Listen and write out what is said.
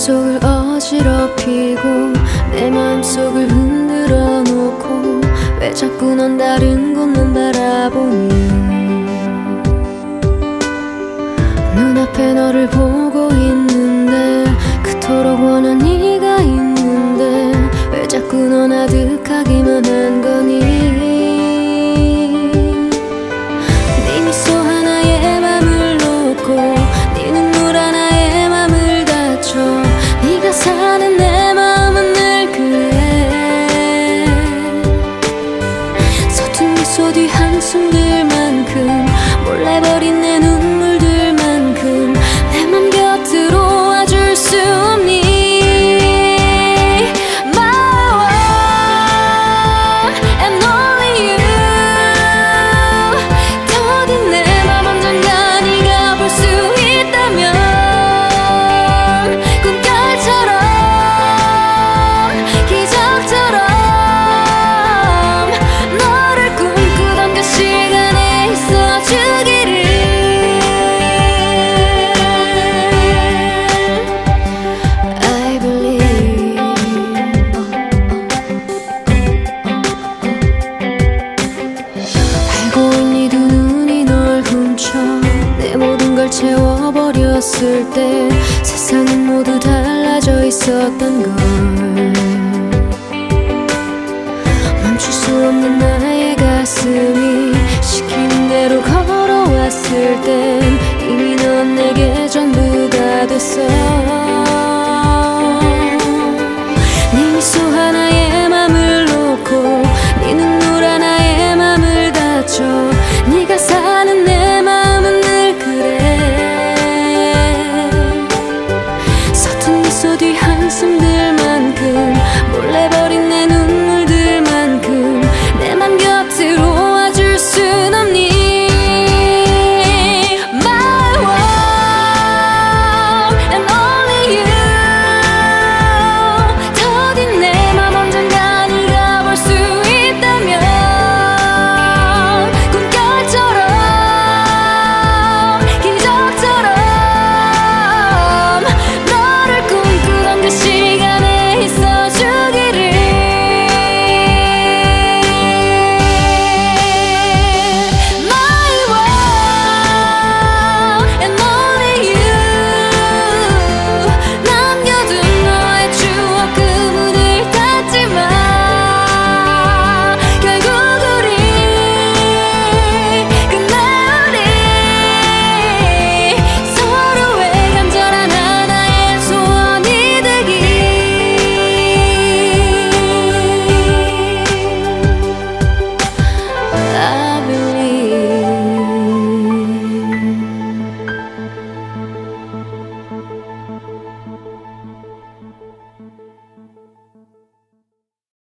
맘속을 어지럽히고 내 맘속을 흔들어 놓고 왜 자꾸 넌 다른 곳만 바라보니 눈앞에 너를 보고 있는데 그토록 원한 네가 있는데 왜 자꾸 넌 아득하기만 한 거니 네 미소 하나에 맘을 놓고 네 눈물 하나에 맘을 다쳐 네가 사는 내 마음은 늘 그래 서툰 미소 뒤 한숨들만큼 몰래 버린 내 눈물들만큼 내 맘 곁으로 와줄 수 없니 내 모든 걸 채워버렸을 때 세상은 모두 달라져 있었던 걸 멈출 수 없는 나의 가슴이 시키는 대로 걸어왔을 때